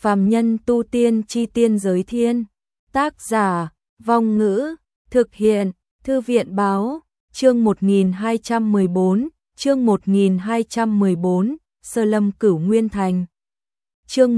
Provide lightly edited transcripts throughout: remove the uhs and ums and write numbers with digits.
Phàm nhân tu tiên chi tiên giới thiên. Tác giả, Vong Ngữ, thực hiện, Thư viện báo, chương 1214, chương 1214, Sơ Lâm Cửu Nguyên Thành. Chương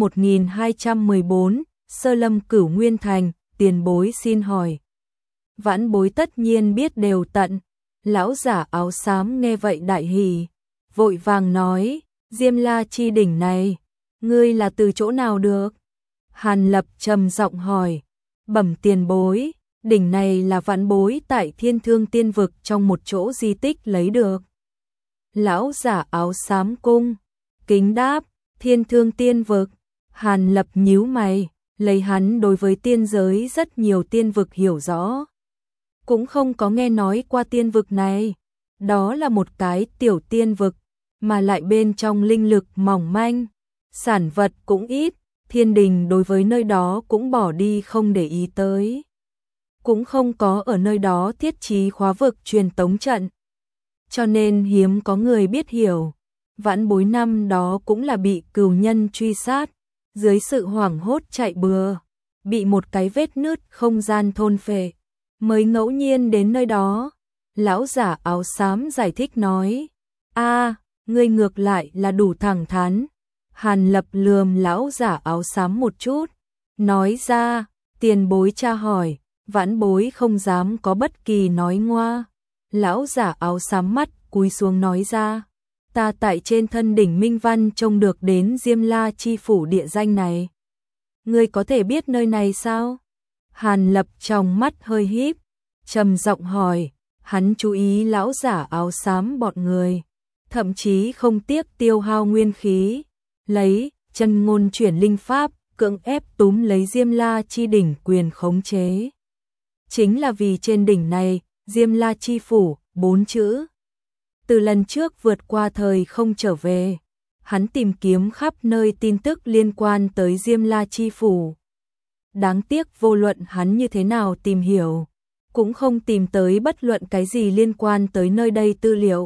1214, Sơ Lâm Cửu Nguyên Thành, tiền bối xin hỏi. Vãn bối tất nhiên biết đều tận. Lão giả áo xám nghe vậy đại hỉ, vội vàng nói, Diêm La chi đỉnh này, ngươi là từ chỗ nào được? Hàn Lập trầm giọng hỏi, bẩm tiền bối, đỉnh này là vãn bối tại Thiên Thương Tiên Vực trong một chỗ di tích lấy được. Lão giả áo xám cung kính đáp, Thiên Thương Tiên Vực. Hàn Lập nhíu mày, lấy hắn đối với tiên giới rất nhiều tiên vực hiểu rõ, cũng không có nghe nói qua tiên vực này. Đó là một cái tiểu tiên vực, mà lại bên trong linh lực mỏng manh, sản vật cũng ít, thiên đình đối với nơi đó cũng bỏ đi không để ý tới. Cũng không có ở nơi đó thiết trí khóa vực truyền tống trận, cho nên hiếm có người biết hiểu. Vãn bối năm đó cũng là bị cừu nhân truy sát, dưới sự hoảng hốt chạy bừa, bị một cái vết nứt không gian thôn phệ, mới ngẫu nhiên đến nơi đó. Lão giả áo xám giải thích nói, ngươi ngược lại là đủ thẳng thắn. Hàn Lập lườm lão giả áo xám một chút, nói ra, tiền bối tra hỏi, vãn bối không dám có bất kỳ nói ngoa. Lão giả áo xám mắt cúi xuống nói ra, ta tại trên thân đỉnh Minh Văn trông được đến Diêm La chi phủ địa danh này. Ngươi có thể biết nơi này sao? Hàn Lập trong mắt hơi híp, trầm giọng hỏi, hắn chú ý lão giả áo xám bọn người, thậm chí không tiếc tiêu hao nguyên khí, lấy chân ngôn chuyển linh pháp, cưỡng ép túm lấy Diêm La chi đỉnh quyền khống chế. Chính là vì trên đỉnh này, Diêm La chi phủ, 4 chữ. Từ lần trước vượt qua thời không trở về, hắn tìm kiếm khắp nơi tin tức liên quan tới Diêm La chi phủ. Đáng tiếc vô luận hắn như thế nào tìm hiểu, cũng không tìm tới bất luận cái gì liên quan tới nơi đây tư liệu.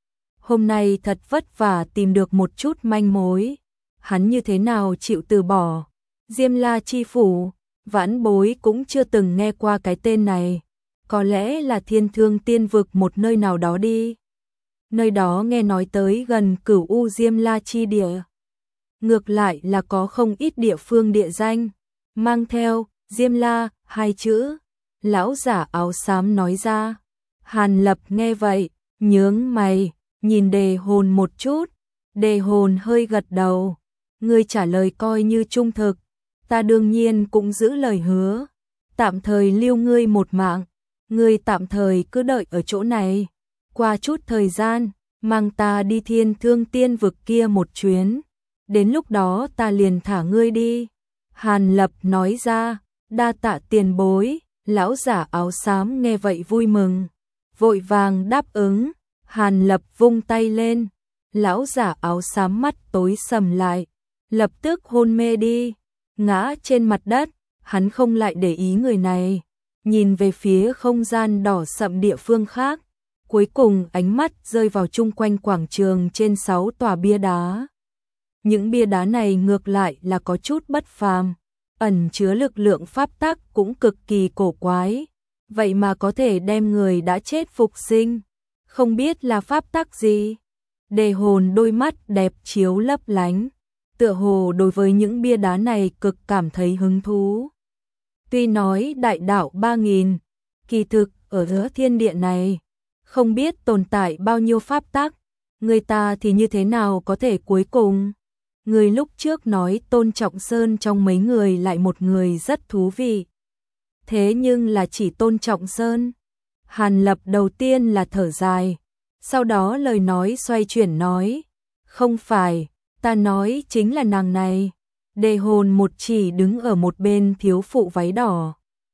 Hôm nay thật vất vả tìm được một chút manh mối, hắn như thế nào chịu từ bỏ. Diêm La chi phủ, vãn bối cũng chưa từng nghe qua cái tên này, có lẽ là Thiên Thương Tiên Vực một nơi nào đó đi. Nơi đó nghe nói tới gần Cửu U Diêm La chi địa. Ngược lại là có không ít địa phương địa danh, mang theo Diêm La 2 chữ. Lão giả áo xám nói ra. Hàn Lập nghe vậy, nhướng mày, nhìn Đề Hồn một chút. Đề Hồn hơi gật đầu, ngươi trả lời coi như trung thực, ta đương nhiên cũng giữ lời hứa, tạm thời lưu ngươi một mạng, ngươi tạm thời cứ đợi ở chỗ này, qua chút thời gian, mang ta đi Thiên Thương Tiên Vực kia một chuyến, đến lúc đó ta liền thả ngươi đi. Hàn Lập nói ra, đa tạ tiền bối. Lão giả áo xám nghe vậy vui mừng, vội vàng đáp ứng. Hàn Lập vung tay lên, lão giả áo xám mắt tối sầm lại, lập tức hôn mê đi, ngã trên mặt đất. Hắn không lại để ý người này, nhìn về phía không gian đỏ sậm địa phương khác, cuối cùng ánh mắt rơi vào chung quanh quảng trường trên 6 tòa bia đá. Những bia đá này ngược lại là có chút bất phàm, ẩn chứa lực lượng pháp tắc cũng cực kỳ cổ quái, vậy mà có thể đem người đã chết phục sinh, không biết là pháp tắc gì. Đề Hồn đôi mắt đẹp chiếu lấp lánh, tựa hồ đối với những bia đá này cực cảm thấy hứng thú. Tuy nói đại đạo 3000, kỳ thực ở giữa thiên địa này, không biết tồn tại bao nhiêu pháp tắc, người ta thì như thế nào có thể cuối cùng. Người lúc trước nói Tôn Trọng Sơn trong mấy người lại một người rất thú vị. Thế nhưng là chỉ Tôn Trọng Sơn. Hàn Lập đầu tiên là thở dài, sau đó lời nói xoay chuyển nói, không phải, ta nói chính là nàng này. Đề Hồn một chỉ đứng ở một bên thiếu phụ váy đỏ.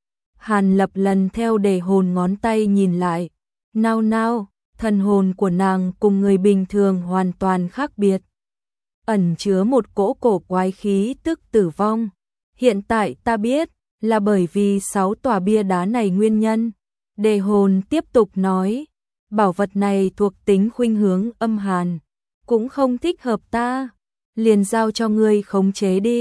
Hàn Lập lần theo Đề Hồn ngón tay nhìn lại, nao, thần hồn của nàng cùng người bình thường hoàn toàn khác biệt, ẩn chứa một cỗ cổ quái khí tức tử vong. Hiện tại ta biết, là bởi vì 6 tòa bia đá này nguyên nhân. Đề Hồn tiếp tục nói, bảo vật này thuộc tính khuynh hướng âm hàn, cũng không thích hợp ta, liền giao cho ngươi khống chế đi.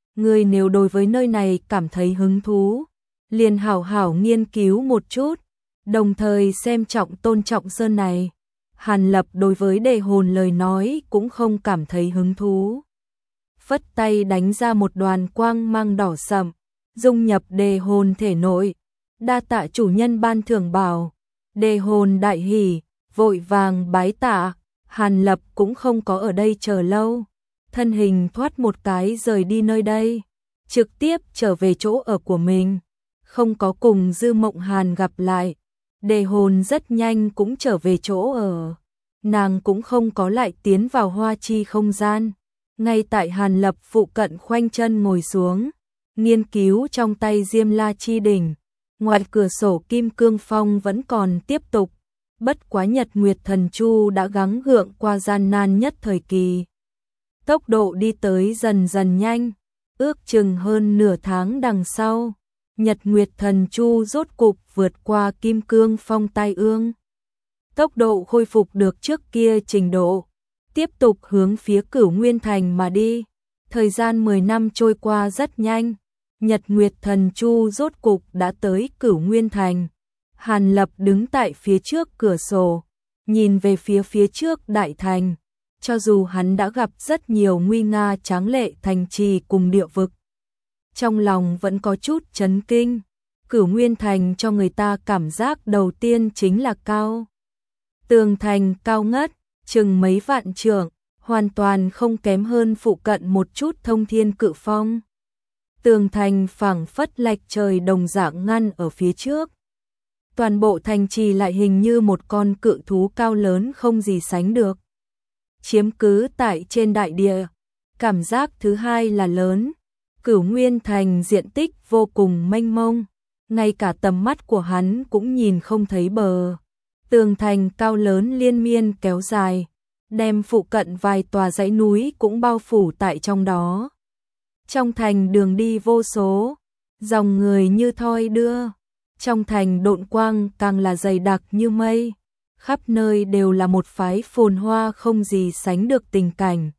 Ngươi nếu đối với nơi này cảm thấy hứng thú, liền hảo hảo nghiên cứu một chút, đồng thời xem trọng Tôn Trọng Sơn này. Hàn Lập đối với Đề Hồn lời nói cũng không cảm thấy hứng thú. Phất tay đánh ra một đoàn quang mang đỏ sậm, dung nhập Đề Hồn thể nội. Đa tạ chủ nhân ban thưởng bảo. Đề Hồn đại hỉ, vội vàng bái tạ. Hàn Lập cũng không có ở đây chờ lâu, thân hình thoát một cái rời đi nơi đây, trực tiếp trở về chỗ ở của mình, không có cùng Dư Mộng Hàn gặp lại. Đề Hồn rất nhanh cũng trở về chỗ ở, nàng cũng không có lại tiến vào hoa chi không gian, ngay tại Hàn Lập phụ cận khoanh chân ngồi xuống, nghiên cứu trong tay Diêm La Chi Đỉnh. Ngoài cửa sổ Kim Cương Phong vẫn còn tiếp tục, bất quá Nhật Nguyệt Thần Chu đã gắng gượng qua gian nan nhất thời kỳ. Tốc độ đi tới dần dần nhanh, ước chừng hơn nửa tháng đằng sau, Nhật Nguyệt Thần Chu rốt cục vượt qua Kim Cương Phong tai ương. Tốc độ khôi phục được trước kia trình độ, tiếp tục hướng phía Cửu Nguyên Thành mà đi. Thời gian 10 năm trôi qua rất nhanh, Nhật Nguyệt Thần Chu rốt cục đã tới Cửu Nguyên Thành. Hàn Lập đứng tại phía trước cửa sổ, nhìn về phía trước đại thành. Cho dù hắn đã gặp rất nhiều nguy nga tráng lệ thành trì cùng địa vực, trong lòng vẫn có chút chấn kinh. Cửu Nguyên Thành cho người ta cảm giác đầu tiên chính là cao. Tường thành cao ngất, chừng mấy vạn trượng, hoàn toàn không kém hơn phụ cận một chút Thông Thiên Cự Phong. Tường thành phảng phất lạch trời đồng dạng ngăn ở phía trước. Toàn bộ thành trì lại hình như một con cự thú cao lớn không gì sánh được, chiếm cứ tại trên đại địa. Cảm giác thứ hai là lớn, Cửu Nguyên Thành diện tích vô cùng mênh mông, ngay cả tầm mắt của hắn cũng nhìn không thấy bờ. Tường thành cao lớn liên miên kéo dài, đem phụ cận vài tòa dãy núi cũng bao phủ tại trong đó. Trong thành đường đi vô số, dòng người như thoi đưa, trong thành độn quang càng là dày đặc như mây, khắp nơi đều là một phái phồn hoa không gì sánh được tình cảnh.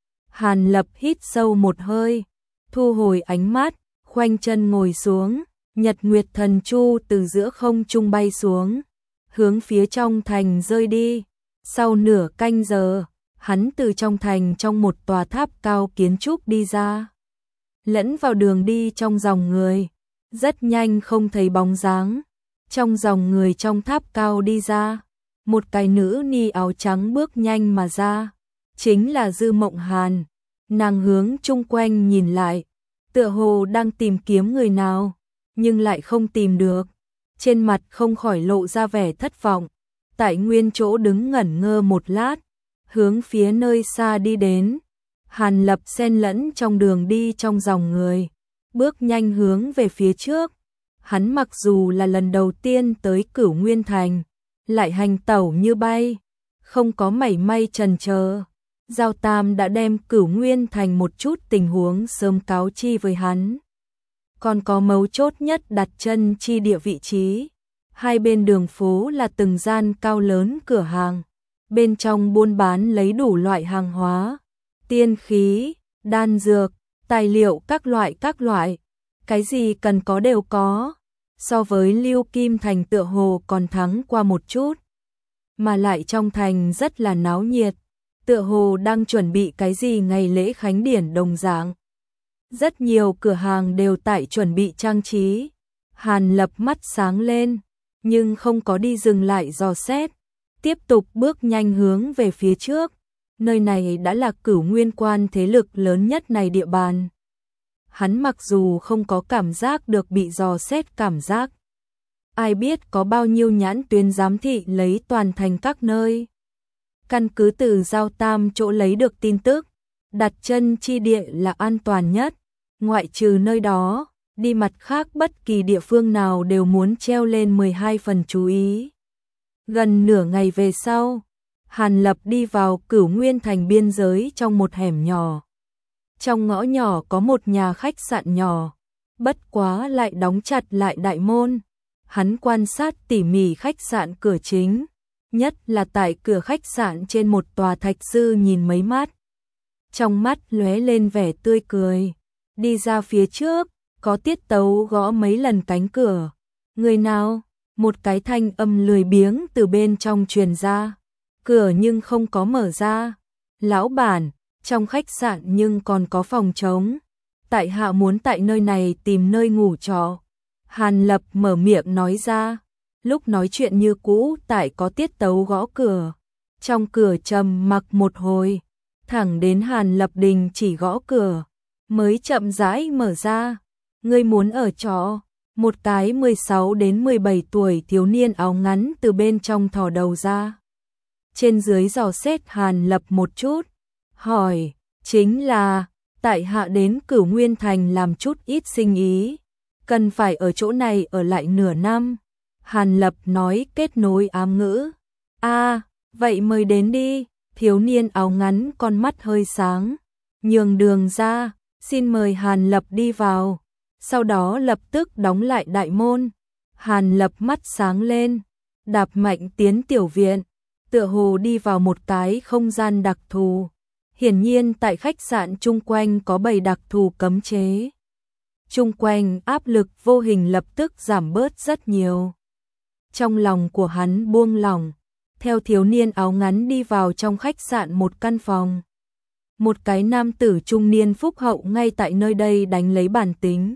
Hàn Lập hít sâu một hơi, thu hồi ánh mắt, khoanh chân ngồi xuống, Nhật Nguyệt Thần Chu từ giữa không trung bay xuống, hướng phía trong thành rơi đi. Sau nửa canh giờ, hắn từ trong thành trong một tòa tháp cao kiến trúc đi ra, lẫn vào đường đi trong dòng người, rất nhanh không thấy bóng dáng. Trong dòng người trong tháp cao đi ra, một cái nữ ni áo trắng bước nhanh mà ra, chính là Dư Mộng Hàn. Nàng hướng chung quanh nhìn lại, tựa hồ đang tìm kiếm người nào, nhưng lại không tìm được, trên mặt không khỏi lộ ra vẻ thất vọng. Tại nguyên chỗ đứng ngẩn ngơ một lát, hướng phía nơi xa đi đến. Hàn Lập xen lẫn trong đường đi trong dòng người, bước nhanh hướng về phía trước. Hắn mặc dù là lần đầu tiên tới Cửu Nguyên Thành, lại hành tẩu như bay, không có mảy may chần chờ. Giao Tam đã đem Cửu Nguyên Thành một chút tình huống sớm cáo chi với hắn. Còn có mấu chốt nhất đặt chân chi địa vị trí. Hai bên đường phố là từng gian cao lớn cửa hàng, bên trong buôn bán lấy đủ loại hàng hóa, tiên khí, đan dược, tài liệu các loại, cái gì cần có đều có. So với Lưu Kim Thành tựa hồ còn thắng qua một chút, mà lại trong thành rất là náo nhiệt, tựa hồ đang chuẩn bị cái gì ngày lễ khánh điển đồng dạng. Rất nhiều cửa hàng đều tại chuẩn bị trang trí. Hàn Lập mắt sáng lên, nhưng không có đi dừng lại dò xét, tiếp tục bước nhanh hướng về phía trước. Nơi này đã là Cửu Nguyên Quan thế lực lớn nhất này địa bàn. Hắn mặc dù không có cảm giác được bị dò xét cảm giác, ai biết có bao nhiêu nhãn tuyến giám thị lấy toàn thành các nơi. Căn cứ từ Giao Tam chỗ lấy được tin tức, đặt chân chi địa là an toàn nhất, ngoại trừ nơi đó, đi mặt khác bất kỳ địa phương nào đều muốn treo lên 12 phần chú ý. Gần nửa ngày về sau, Hàn Lập đi vào Cửu Nguyên Thành biên giới trong một hẻm nhỏ. Trong ngõ nhỏ có một nhà khách sạn nhỏ, bất quá lại đóng chặt lại đại môn. Hắn quan sát tỉ mỉ khách sạn cửa chính, nhất là tại cửa khách sạn trên một tòa thạch sư nhìn mấy mắt. Trong mắt lóe lên vẻ tươi cười, đi ra phía trước, có tiết tấu gõ mấy lần cánh cửa. Người nào? Một cái thanh âm lười biếng từ bên trong truyền ra. Cửa nhưng không có mở ra. Lão bản, trong khách sạn nhưng còn có phòng trống. Tại hạ muốn tại nơi này tìm nơi ngủ trọ. Hàn Lập mở miệng nói ra. Lúc nói chuyện như cũ tại có tiết tấu gõ cửa. Trong cửa trầm mặc một hồi, thẳng đến Hàn Lập đình chỉ gõ cửa, mới chậm rãi mở ra. Ngươi muốn ở trọ? Một cái 16 đến 17 tuổi thiếu niên áo ngắn từ bên trong thò đầu ra. Trên dưới dò xét Hàn Lập một chút, hỏi, chính là, tại hạ đến Cửu Nguyên Thành làm chút ít sinh ý, cần phải ở chỗ này ở lại nửa năm. Hàn Lập nói kết nối ám ngữ. Vậy mời đến đi. Thiếu niên áo ngắn con mắt hơi sáng, nhường đường ra, xin mời Hàn Lập đi vào. Sau đó lập tức đóng lại đại môn. Hàn Lập mắt sáng lên, đạp mạnh tiến tiểu viện, tựa hồ đi vào một cái không gian đặc thù. Hiển nhiên tại khách sạn chung quanh có bày đặc thù cấm chế. Chung quanh áp lực vô hình lập tức giảm bớt rất nhiều. Trong lòng của hắn buông lỏng, theo thiếu niên áo ngắn đi vào trong khách sạn một căn phòng. Một cái nam tử trung niên phúc hậu ngay tại nơi đây đánh lấy bản tính.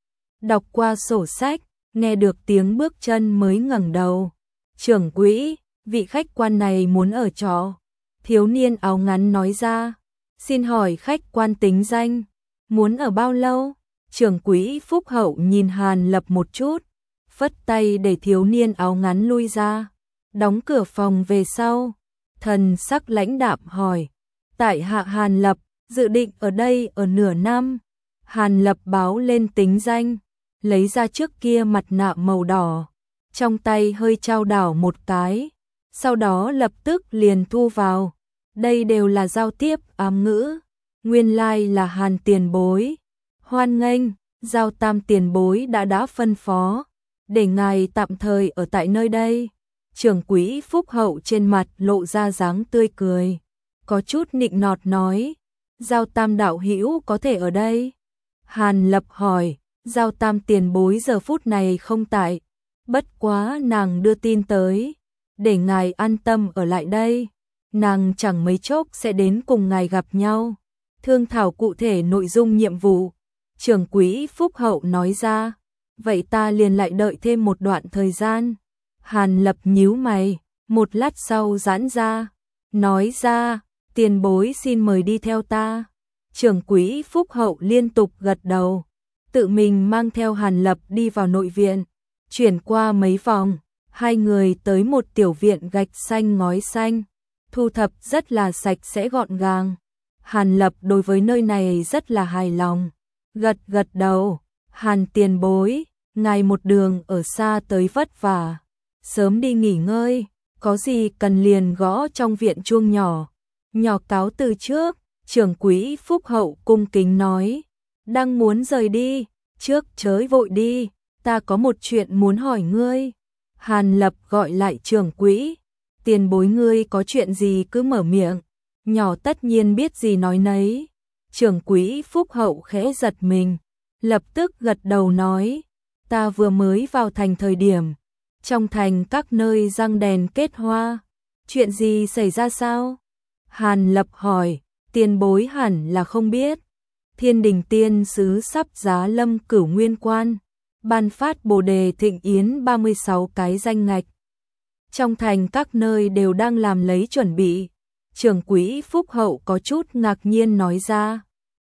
Đọc qua sổ sách, nghe được tiếng bước chân mới ngẩng đầu. Trưởng quỹ, vị khách quan này muốn ở trọ. Thiếu niên áo ngắn nói ra. Xin hỏi khách quan tính danh, muốn ở bao lâu? Trưởng quỹ phúc hậu nhìn Hàn Lập một chút, phất tay để thiếu niên áo ngắn lui ra. Đóng cửa phòng về sau, thần sắc lãnh đạm hỏi, tại hạ Hàn Lập, dự định ở đây ở nửa năm. Hàn Lập báo lên tính danh, lấy ra trước kia mặt nạ màu đỏ, trong tay hơi trao đảo một cái, sau đó lập tức liền thu vào. Đây đều là giao tiếp ám ngữ, nguyên lai là Hàn tiền bối. Hoan nghênh, Giao Tam tiền bối đã phân phó, để ngài tạm thời ở tại nơi đây. Trưởng quỹ phúc hậu trên mặt lộ ra dáng tươi cười, có chút nịnh nọt nói, Giao Tam đạo hữu có thể ở đây. Hàn Lập hỏi, Giao Tam tiền bối giờ phút này không tại, bất quá nàng đưa tin tới, để ngài an tâm ở lại đây, nàng chẳng mấy chốc sẽ đến cùng ngài gặp nhau, thương thảo cụ thể nội dung nhiệm vụ. Trưởng quỹ phúc hậu nói ra, vậy ta liền lại đợi thêm một đoạn thời gian. Hàn Lập nhíu mày, một lát sau giãn ra, nói ra, tiền bối xin mời đi theo ta. Trưởng quỹ phúc hậu liên tục gật đầu, tự mình mang theo Hàn Lập đi vào nội viện, chuyển qua mấy phòng, hai người tới một tiểu viện gạch xanh ngói xanh, thu thập rất là sạch sẽ gọn gàng. Hàn Lập đối với nơi này rất là hài lòng, gật gật đầu, Hàn tiền bối, ngài một đường ở xa tới vất vả, sớm đi nghỉ ngơi, có gì cần liền gõ trong viện chuông nhỏ, nhỏ cáo từ trước. Trưởng quỹ phúc hậu cung kính nói, đang muốn rời đi, trước chớ vội đi, ta có một chuyện muốn hỏi ngươi. Hàn Lập gọi lại trưởng quỹ, tiền bối ngươi có chuyện gì cứ mở miệng, nhỏ tất nhiên biết gì nói nấy. Trưởng quỹ phúc hậu khẽ giật mình, lập tức gật đầu nói, ta vừa mới vào thành thời điểm, trong thành các nơi răng đèn kết hoa, chuyện gì xảy ra sao? Hàn Lập hỏi, tiền bối hẳn là không biết, Thiên Đình tiên sứ sắp giá lâm Cửu Nguyên Quan, ban phát Bồ Đề Thịnh Yến 36 cái danh ngạch. Trong thành các nơi đều đang làm lấy chuẩn bị. Trưởng quỹ phúc hậu có chút ngạc nhiên nói ra,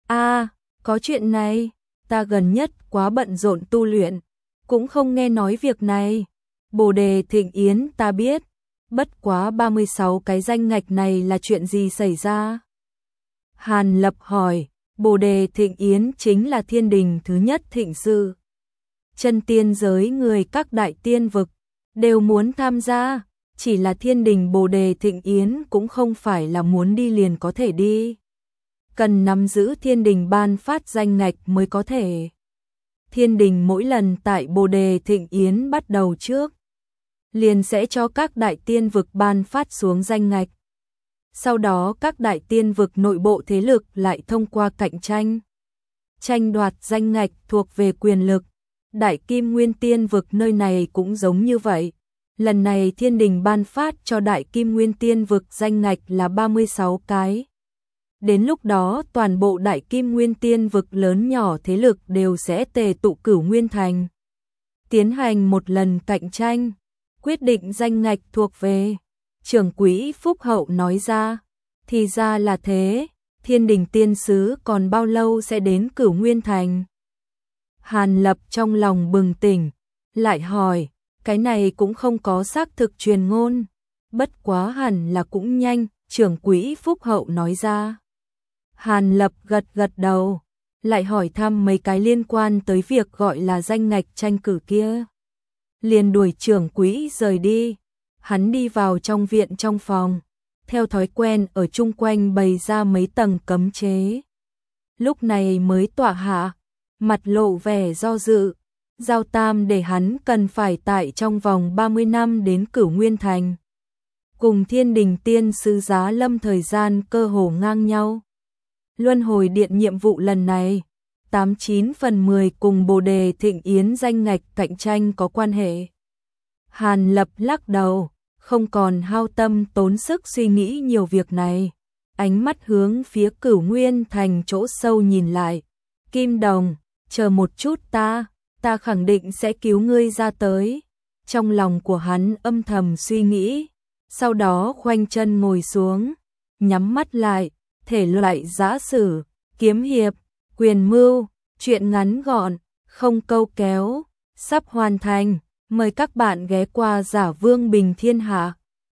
có chuyện này, ta gần nhất quá bận rộn tu luyện, cũng không nghe nói việc này. Bồ Đề Thịnh Yến ta biết, bất quá 36 cái danh ngạch này là chuyện gì xảy ra? Hàn Lập hỏi, Bồ Đề Thịnh Yến chính là thiên đình thứ nhất thịnh sự. Chân tiên giới người các đại tiên vực đều muốn tham gia, chỉ là thiên đình Bồ Đề Thịnh Yến cũng không phải là muốn đi liền có thể đi. Cần nắm giữ thiên đình ban phát danh ngạch mới có thể. Thiên đình mỗi lần tại Bồ Đề Thịnh Yến bắt đầu trước, liền sẽ cho các đại tiên vực ban phát xuống danh ngạch. Sau đó các đại tiên vực nội bộ thế lực lại thông qua cạnh tranh, tranh đoạt danh ngạch thuộc về quyền lực. Đại Kim Nguyên Tiên vực nơi này cũng giống như vậy. Lần này thiên đình ban phát cho Đại Kim Nguyên Tiên vực danh ngạch là 36 cái. Đến lúc đó toàn bộ Đại Kim Nguyên Tiên vực lớn nhỏ thế lực đều sẽ tề tụ Cửu Nguyên Thành. Tiến hành một lần cạnh tranh, quyết định danh ngạch thuộc về. Trưởng quỹ Phúc Hậu nói ra, thì ra là thế, thiên đình tiên sứ còn bao lâu sẽ đến Cửu Nguyên Thành? Hàn Lập trong lòng bừng tỉnh, lại hỏi, cái này cũng không có xác thực truyền ngôn, bất quá hẳn là cũng nhanh, trưởng quỹ Phúc Hậu nói ra. Hàn Lập gật gật đầu, lại hỏi thăm mấy cái liên quan tới việc gọi là danh ngạch tranh cử kia. Liền đuổi trưởng quỹ rời đi, hắn đi vào trong viện trong phòng, theo thói quen ở chung quanh bày ra mấy tầng cấm chế. Lúc này mới tọa hạ, mặt lộ vẻ do dự, giao tam để hắn cần phải tại trong vòng 30 năm đến Cửu Nguyên Thành. Cùng thiên đình tiên sứ Giá Lâm thời gian cơ hồ ngang nhau. Luân hồi điện nhiệm vụ lần này, 89 phần 10 cùng Bồ Đề Thịnh Yến danh ngạch cạnh tranh có quan hệ. Hàn Lập lắc đầu, không còn hao tâm tốn sức suy nghĩ nhiều việc này. Ánh mắt hướng phía Cửu Nguyên Thành chỗ sâu nhìn lại. Kim Đồng, chờ một chút ta khẳng định sẽ cứu ngươi ra tới. Trong lòng của hắn âm thầm suy nghĩ, sau đó khoanh chân ngồi xuống, nhắm mắt lại, thể loại giã sử, kiếm hiệp, quyền mưu, chuyện ngắn gọn, không câu kéo, sắp hoàn thành. Mời các bạn ghé qua Giả Vương Bình Thiên Hạ.